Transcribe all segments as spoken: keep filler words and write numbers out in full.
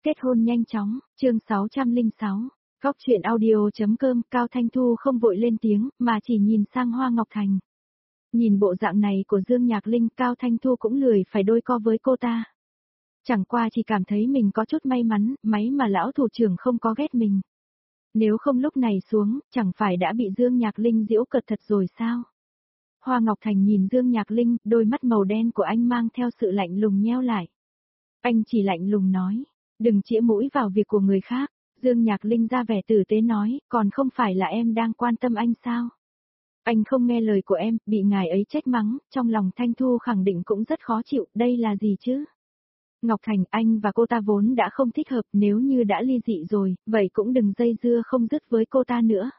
Kết hôn nhanh chóng, chương sáu trăm lẻ sáu. Góc chuyện audio.com. Cao Thanh Thu không vội lên tiếng, mà chỉ nhìn sang Hoa Ngọc Thành. Nhìn bộ dạng này của Dương Nhạc Linh, Cao Thanh Thu cũng lười phải đôi co với cô ta. Chẳng qua chỉ cảm thấy mình có chút may mắn, may mà lão thủ trưởng không có ghét mình. Nếu không lúc này xuống, chẳng phải đã bị Dương Nhạc Linh giễu cợt thật rồi sao? Hoa Ngọc Thành nhìn Dương Nhạc Linh, đôi mắt màu đen của anh mang theo sự lạnh lùng nheo lại. Anh chỉ lạnh lùng nói, đừng chĩa mũi vào việc của người khác. Dương Nhạc Linh ra vẻ tử tế nói, còn không phải là em đang quan tâm anh sao? Anh không nghe lời của em, bị ngài ấy trách mắng, trong lòng Thanh Thu khẳng định cũng rất khó chịu, đây là gì chứ? Ngọc Thành, anh và cô ta vốn đã không thích hợp, nếu như đã ly dị rồi, vậy cũng đừng dây dưa không dứt với cô ta nữa.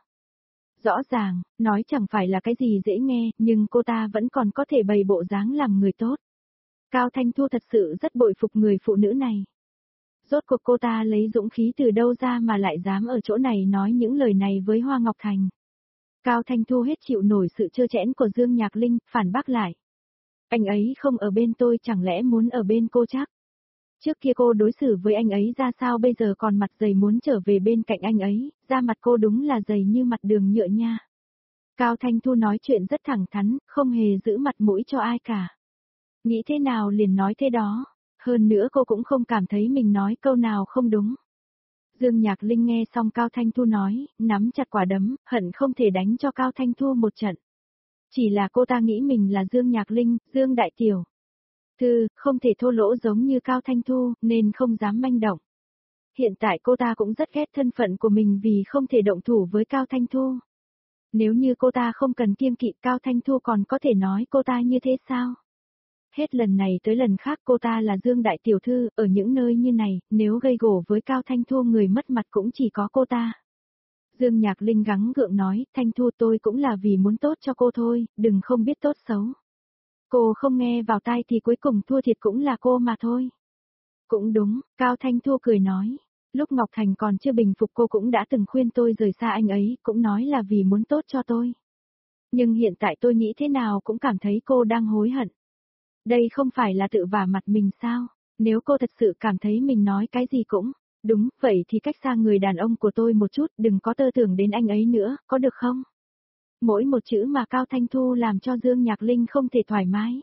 Rõ ràng, nói chẳng phải là cái gì dễ nghe, nhưng cô ta vẫn còn có thể bày bộ dáng làm người tốt. Cao Thanh Thu thật sự rất bội phục người phụ nữ này. Rốt cuộc cô ta lấy dũng khí từ đâu ra mà lại dám ở chỗ này nói những lời này với Hoa Ngọc Thành. Cao Thanh Thu hết chịu nổi sự trơ trẽn của Dương Nhạc Linh, phản bác lại. Anh ấy không ở bên tôi, chẳng lẽ muốn ở bên cô chắc? Trước kia cô đối xử với anh ấy ra sao, bây giờ còn mặt dày muốn trở về bên cạnh anh ấy, da mặt cô đúng là dày như mặt đường nhựa nha. Cao Thanh Thu nói chuyện rất thẳng thắn, không hề giữ mặt mũi cho ai cả. Nghĩ thế nào liền nói thế đó, hơn nữa cô cũng không cảm thấy mình nói câu nào không đúng. Dương Nhạc Linh nghe xong Cao Thanh Thu nói, nắm chặt quả đấm, hận không thể đánh cho Cao Thanh Thu một trận. Chỉ là cô ta nghĩ mình là Dương Nhạc Linh, Dương Đại Tiểu Thư, không thể thô lỗ giống như Cao Thanh Thu, nên không dám manh động. Hiện tại cô ta cũng rất ghét thân phận của mình vì không thể động thủ với Cao Thanh Thu. Nếu như cô ta không cần kiêng kỵ, Cao Thanh Thu còn có thể nói cô ta như thế sao? Hết lần này tới lần khác cô ta là Dương Đại Tiểu Thư, ở những nơi như này, nếu gây gổ với Cao Thanh Thu người mất mặt cũng chỉ có cô ta. Dương Nhạc Linh gắng gượng nói, Thanh Thu tôi cũng là vì muốn tốt cho cô thôi, đừng không biết tốt xấu. Cô không nghe vào tai thì cuối cùng thua thiệt cũng là cô mà thôi. Cũng đúng, Cao Thanh Thu cười nói. Lúc Ngọc Thành còn chưa bình phục cô cũng đã từng khuyên tôi rời xa anh ấy, cũng nói là vì muốn tốt cho tôi. Nhưng hiện tại tôi nghĩ thế nào cũng cảm thấy cô đang hối hận. Đây không phải là tự vả mặt mình sao? Nếu cô thật sự cảm thấy mình nói cái gì cũng đúng, vậy thì cách xa người đàn ông của tôi một chút, đừng có tơ tưởng đến anh ấy nữa, có được không? Mỗi một chữ mà Cao Thanh Thu làm cho Dương Nhạc Linh không thể thoải mái.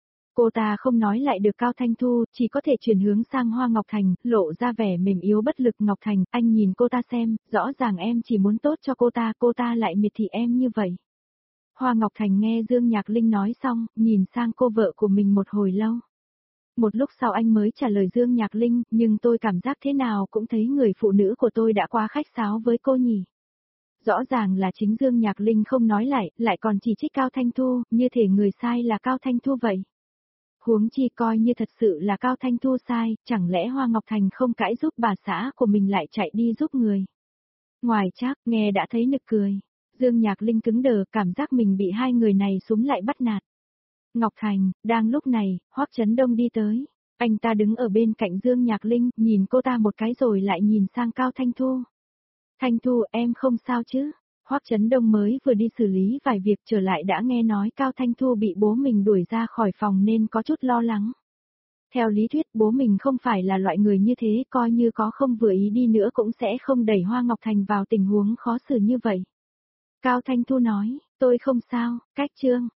Cô ta không nói lại được Cao Thanh Thu, chỉ có thể chuyển hướng sang Hoa Ngọc Thành, lộ ra vẻ mềm yếu bất lực. Ngọc Thành, anh nhìn cô ta xem, rõ ràng em chỉ muốn tốt cho cô ta, cô ta lại miệt thị em như vậy. Hoa Ngọc Thành nghe Dương Nhạc Linh nói xong, nhìn sang cô vợ của mình một hồi lâu. Một lúc sau anh mới trả lời Dương Nhạc Linh, nhưng tôi cảm giác thế nào cũng thấy người phụ nữ của tôi đã quá khách sáo với cô nhỉ. Rõ ràng là chính Dương Nhạc Linh không nói lại, lại còn chỉ trích Cao Thanh Thu, như thể người sai là Cao Thanh Thu vậy. Huống chi coi như thật sự là Cao Thanh Thu sai, chẳng lẽ Hoa Ngọc Thành không cãi giúp bà xã của mình lại chạy đi giúp người. Ngoài chắc, nghe đã thấy nực cười. Dương Nhạc Linh cứng đờ, cảm giác mình bị hai người này súm lại bắt nạt. Ngọc Thành, đang lúc này, Hoắc Chấn Đông đi tới. Anh ta đứng ở bên cạnh Dương Nhạc Linh, nhìn cô ta một cái rồi lại nhìn sang Cao Thanh Thu. Thanh Thu, em không sao chứ? Hoắc Chấn Đông mới vừa đi xử lý vài việc trở lại đã nghe nói Cao Thanh Thu bị bố mình đuổi ra khỏi phòng nên có chút lo lắng. Theo lý thuyết bố mình không phải là loại người như thế, coi như có không vừa ý đi nữa cũng sẽ không đẩy Hoa Ngọc Thành vào tình huống khó xử như vậy. Cao Thanh Thu nói, tôi không sao, cách chương.